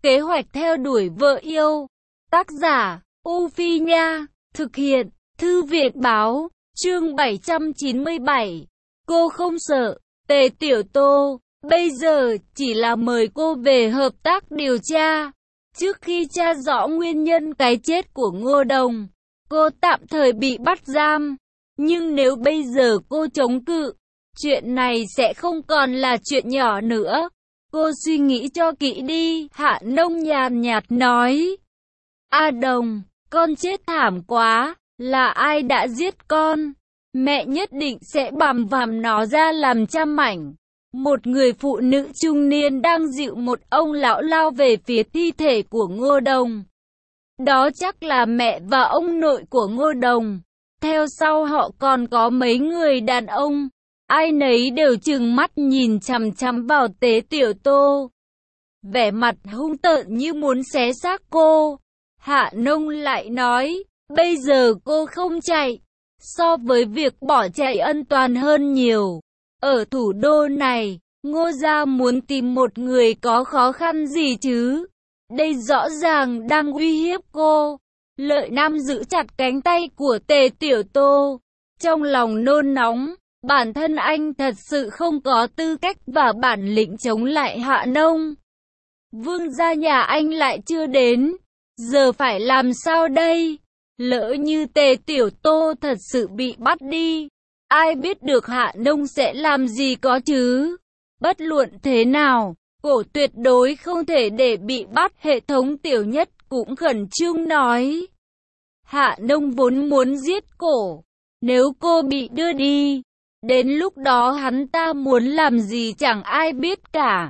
Kế hoạch theo đuổi vợ yêu. Tác giả, U Phi Nha. Thực hiện, Thư viện Báo. Chương 797. Cô không sợ. Tề Tiểu Tô, bây giờ chỉ là mời cô về hợp tác điều tra. Trước khi tra rõ nguyên nhân cái chết của Ngô Đồng, cô tạm thời bị bắt giam. Nhưng nếu bây giờ cô chống cự, chuyện này sẽ không còn là chuyện nhỏ nữa. Cô suy nghĩ cho kỹ đi, Hạ Nông nhàn nhạt nói. A Đồng, con chết thảm quá, là ai đã giết con? Mẹ nhất định sẽ bằm vằm nó ra làm trăm mảnh. Một người phụ nữ trung niên đang dịu một ông lão lao về phía thi thể của Ngô Đồng. Đó chắc là mẹ và ông nội của Ngô Đồng. Theo sau họ còn có mấy người đàn ông. Ai nấy đều trừng mắt nhìn chằm chằm vào Tế Tiểu Tô. Vẻ mặt hung tợn như muốn xé xác cô. Hạ Nông lại nói, bây giờ cô không chạy. So với việc bỏ chạy an toàn hơn nhiều. Ở thủ đô này, Ngô gia muốn tìm một người có khó khăn gì chứ? Đây rõ ràng đang uy hiếp cô. Lợi Nam giữ chặt cánh tay của Tề Tiểu Tô. Trong lòng nôn nóng, bản thân anh thật sự không có tư cách và bản lĩnh chống lại Hạ Nông. Vương gia nhà anh lại chưa đến. Giờ phải làm sao đây? Lỡ như Tề Tiểu Tô thật sự bị bắt đi, ai biết được Hạ Nông sẽ làm gì có chứ? Bất luận thế nào, cổ tuyệt đối không thể để bị bắt. Hệ thống Tiểu Nhất cũng khẩn trương nói. Hạ Nông vốn muốn giết cổ. Nếu cô bị đưa đi, đến lúc đó hắn ta muốn làm gì chẳng ai biết cả.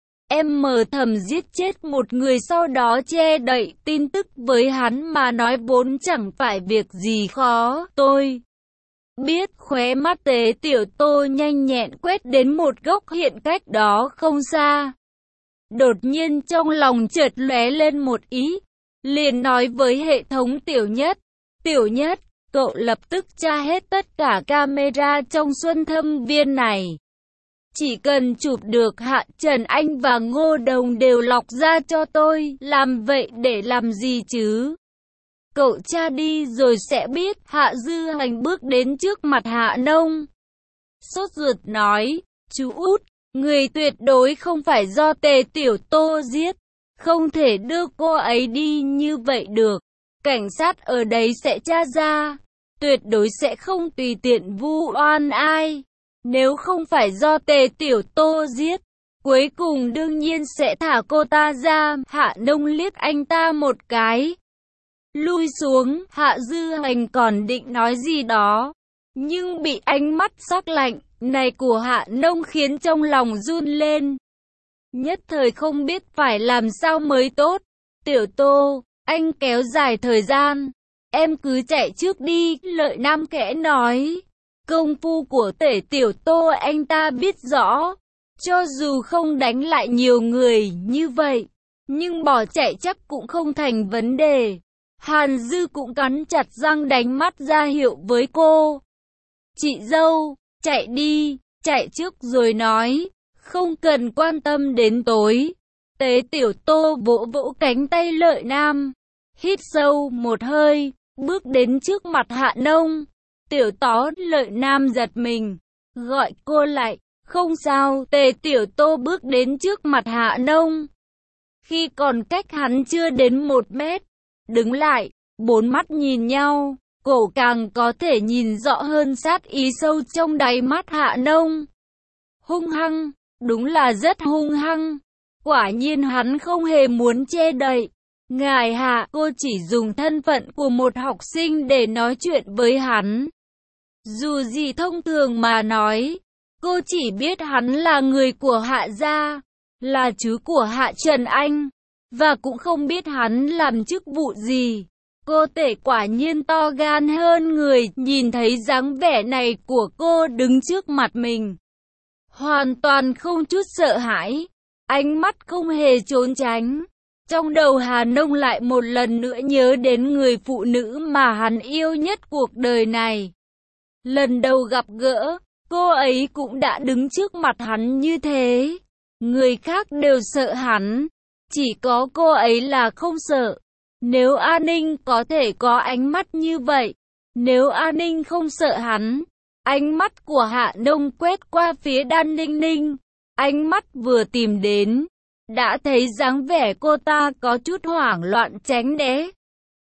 Em mờ thầm giết chết một người sau đó che đậy tin tức với hắn mà nói vốn chẳng phải việc gì khó. Tôi biết. Khóe mắt Tế Tiểu Tô nhanh nhẹn quét đến một góc hiện cách đó không xa. Đột nhiên trong lòng chợt lóe lên một ý. Liền nói với hệ thống Tiểu Nhất. Tiểu Nhất, cậu lập tức tra hết tất cả camera trong Xuân Thâm Viên này. Chỉ cần chụp được Hạ Trần Anh và Ngô Đồng đều lọc ra cho tôi. Làm vậy để làm gì chứ? Cậu tra đi rồi sẽ biết. Hạ Dư Hành bước đến trước mặt Hạ Nông. Sốt ruột nói, chú út, người tuyệt đối không phải do Tề Tiểu Tô giết. Không thể đưa cô ấy đi như vậy được. Cảnh sát ở đấy sẽ tra ra. Tuyệt đối sẽ không tùy tiện vu oan ai. Nếu không phải do Tề Tiểu Tô giết, cuối cùng đương nhiên sẽ thả cô ta ra. Hạ Nông liếc anh ta một cái. Lui xuống. Hạ Dư Hành còn định nói gì đó, nhưng bị ánh mắt sắc lạnh này của Hạ Nông khiến trong lòng run lên. Nhất thời không biết phải làm sao mới tốt. Tiểu Tô, anh kéo dài thời gian, em cứ chạy trước đi. Lợi Nam khẽ nói. Công phu của Tề Tiểu Tô anh ta biết rõ. Cho dù không đánh lại nhiều người như vậy, nhưng bỏ chạy chắc cũng không thành vấn đề. Hàn Dư cũng cắn chặt răng đánh mắt ra hiệu với cô. Chị dâu, chạy đi, chạy trước rồi nói. Không cần quan tâm đến tối. Tế Tiểu Tô vỗ vỗ cánh tay Lợi Nam. Hít sâu một hơi, bước đến trước mặt Hạ Nông. Tiểu Tó. Lợi Nam giật mình, gọi cô lại. Không sao. Tề Tiểu Tô bước đến trước mặt Hạ Nông. Khi còn cách hắn chưa đến 1 mét, đứng lại, bốn mắt nhìn nhau, cổ càng có thể nhìn rõ hơn sát ý sâu trong đáy mắt Hạ Nông. Hung hăng, đúng là rất hung hăng. Quả nhiên hắn không hề muốn che đậy. Ngài Hạ, cô chỉ dùng thân phận của một học sinh để nói chuyện với hắn. Dù gì thông thường mà nói, cô chỉ biết hắn là người của Hạ gia, là chú của Hạ Trần Anh, và cũng không biết hắn làm chức vụ gì. Cô Tể quả nhiên to gan hơn người. Nhìn thấy dáng vẻ này của cô đứng trước mặt mình, hoàn toàn không chút sợ hãi, ánh mắt không hề trốn tránh. Trong đầu Hà Nông lại một lần nữa nhớ đến người phụ nữ mà hắn yêu nhất cuộc đời này. Lần đầu gặp gỡ, cô ấy cũng đã đứng trước mặt hắn như thế. Người khác đều sợ hắn, Chỉ có cô ấy là không sợ. Nếu An Ninh có thể có ánh mắt như vậy, nếu An Ninh không sợ hắn. Ánh mắt của Hạ Nông quét qua phía Đan Ninh Ninh. Ánh mắt vừa tìm đến, đã thấy dáng vẻ cô ta có chút hoảng loạn tránh né.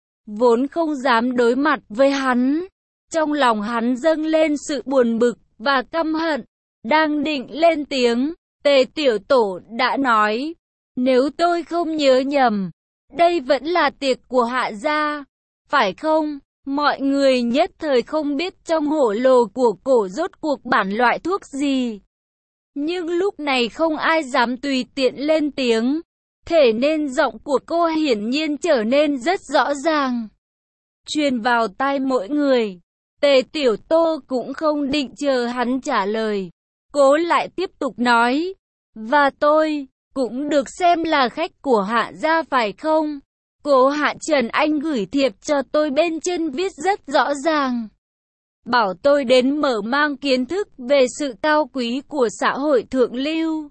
Vốn không dám đối mặt với hắn. Trong lòng hắn dâng lên sự buồn bực và căm hận. Đang định lên tiếng, Tề Tiểu Tổ đã nói, nếu tôi không nhớ nhầm, đây vẫn là tiệc của Hạ gia, phải không? Mọi người nhất thời không biết trong hổ lô của cổ rốt cuộc bản loại thuốc gì. Nhưng lúc này không ai dám tùy tiện lên tiếng, thế nên giọng của cô hiển nhiên trở nên rất rõ ràng. Truyền vào tai mỗi người, Tề Tiểu Tô cũng không định chờ hắn trả lời. Cố lại tiếp tục nói, và tôi cũng được xem là khách của Hạ gia phải không? Cố Hạ Trần Anh gửi thiệp cho tôi, bên trên viết rất rõ ràng. Bảo tôi đến mở mang kiến thức về sự cao quý của xã hội thượng lưu.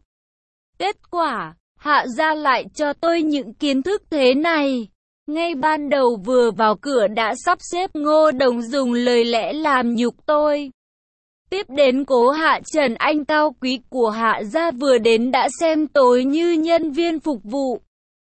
Kết quả, Hạ gia lại cho tôi những kiến thức thế này. Ngay ban đầu vừa vào cửa đã sắp xếp Ngô Đồng dùng lời lẽ làm nhục tôi. Tiếp đến Cố Hạ Trần Anh cao quý của Hạ gia vừa đến đã xem tôi như nhân viên phục vụ.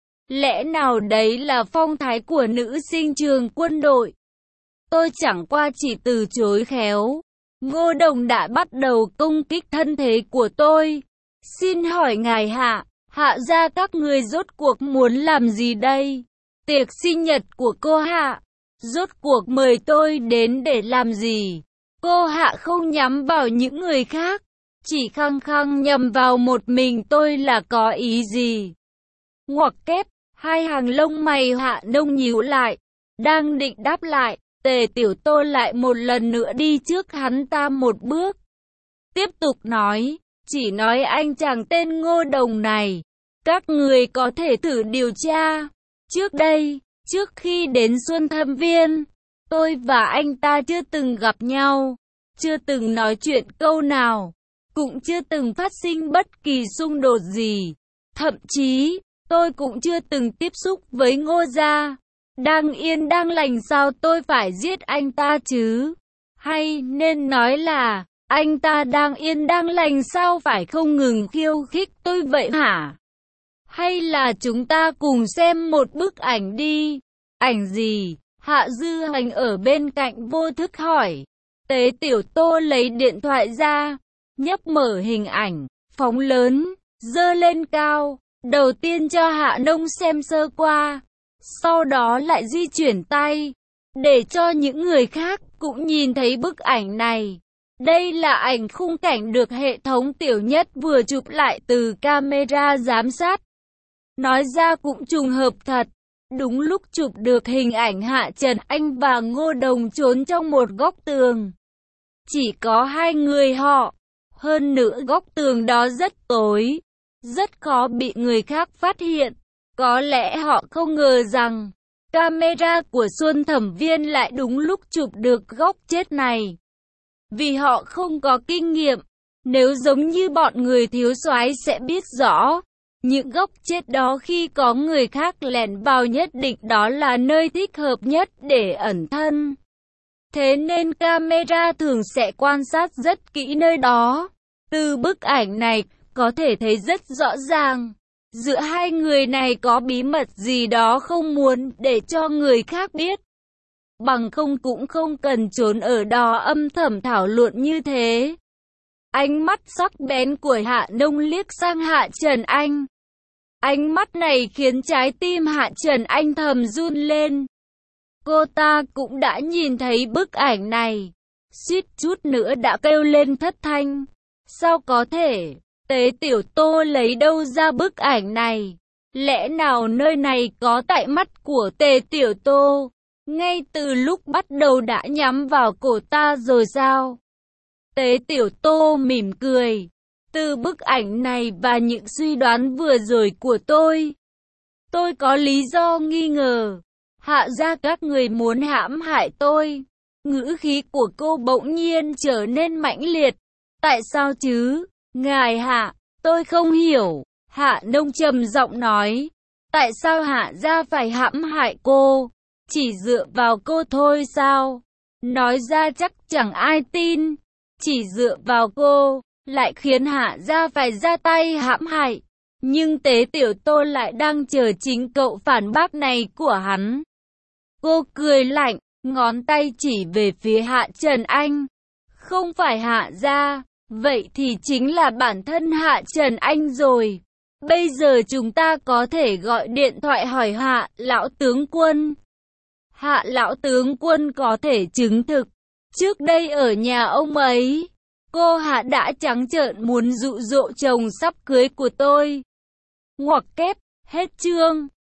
Lẽ nào đấy là phong thái của nữ sinh trường quân đội? Tôi chẳng qua chỉ từ chối khéo. Ngô Đồng đã bắt đầu công kích thân thế của tôi. Xin hỏi ngài Hạ gia các người rốt cuộc muốn làm gì đây? Tiệc sinh nhật của cô Hạ, rốt cuộc mời tôi đến để làm gì? Cô Hạ không nhắm vào những người khác, chỉ khăng khăng nhằm vào một mình tôi là có ý gì? Ngoặc kép, hai hàng lông mày Hạ Nông nhíu lại, đang định đáp lại, Tề Tiểu Tô lại một lần nữa đi trước hắn ta một bước. Tiếp tục nói, chỉ nói anh chàng tên Ngô Đồng này, các người có thể thử điều tra. Trước đây, trước khi đến Xuân Thâm Viên, tôi và anh ta chưa từng gặp nhau, chưa từng nói chuyện câu nào, cũng chưa từng phát sinh bất kỳ xung đột gì. Thậm chí, tôi cũng chưa từng tiếp xúc với Ngô gia. Đang yên đang lành sao tôi phải giết anh ta chứ? Hay nên nói là, anh ta đang yên đang lành sao phải không ngừng khiêu khích tôi vậy hả? Hay là chúng ta cùng xem một bức ảnh đi? Ảnh gì? Hạ Dư Hành ở bên cạnh vô thức hỏi. Tế Tiểu Tô lấy điện thoại ra, nhấp mở hình ảnh, phóng lớn, dơ lên cao. Đầu tiên cho Hạ Nông xem sơ qua, sau đó lại di chuyển tay, để cho những người khác cũng nhìn thấy bức ảnh này. Đây là ảnh khung cảnh được hệ thống Tiểu Nhất vừa chụp lại từ camera giám sát. Nói ra cũng trùng hợp thật, đúng lúc chụp được hình ảnh Hạ Trần Anh và Ngô Đồng trốn trong một góc tường. Chỉ có hai người họ, hơn nữa góc tường đó rất tối, rất khó bị người khác phát hiện. Có lẽ họ không ngờ rằng, camera của Xuân Thẩm Viên lại đúng lúc chụp được góc chết này. Vì họ không có kinh nghiệm, nếu giống như bọn người thiếu soái sẽ biết rõ. Những góc chết đó khi có người khác lẻn vào nhất định đó là nơi thích hợp nhất để ẩn thân. Thế nên camera thường sẽ quan sát rất kỹ nơi đó. Từ bức ảnh này, có thể thấy rất rõ ràng. Giữa hai người này có bí mật gì đó không muốn để cho người khác biết. Bằng không cũng không cần trốn ở đó âm thầm thảo luận như thế. Ánh mắt sắc bén của Hạ Nông liếc sang Hạ Trần Anh. Ánh mắt này khiến trái tim Hạ Trần Anh thầm run lên. Cô ta cũng đã nhìn thấy bức ảnh này, suýt chút nữa đã kêu lên thất thanh. Sao có thể? Tế Tiểu Tô lấy đâu ra bức ảnh này? Lẽ nào nơi này có tại mắt của Tề Tiểu Tô? Ngay từ lúc bắt đầu đã nhắm vào cổ ta rồi sao? Tế Tiểu Tô mỉm cười. Từ bức ảnh này và những suy đoán vừa rồi của tôi có lý do nghi ngờ. Hạ gia các người muốn hãm hại tôi. Ngữ khí của cô bỗng nhiên trở nên mãnh liệt. Tại sao chứ? Ngài Hạ, tôi không hiểu. Hạ Nông trầm giọng nói. Tại sao Hạ gia phải hãm hại cô? Chỉ dựa vào cô thôi sao? Nói ra chắc chẳng ai tin. Chỉ dựa vào cô, lại khiến Hạ gia phải ra tay hãm hại. Nhưng Tế Tiểu Tô lại đang chờ chính cậu phản bác này của hắn. Cô cười lạnh, ngón tay chỉ về phía Hạ Trần Anh. Không phải Hạ gia, vậy thì chính là bản thân Hạ Trần Anh rồi. Bây giờ chúng ta có thể gọi điện thoại hỏi Hạ lão tướng quân. Hạ lão tướng quân có thể chứng thực. Trước đây ở nhà ông ấy, cô Hạ đã trắng trợn muốn dụ dỗ chồng sắp cưới của tôi. Ngoặc kép, hết chương.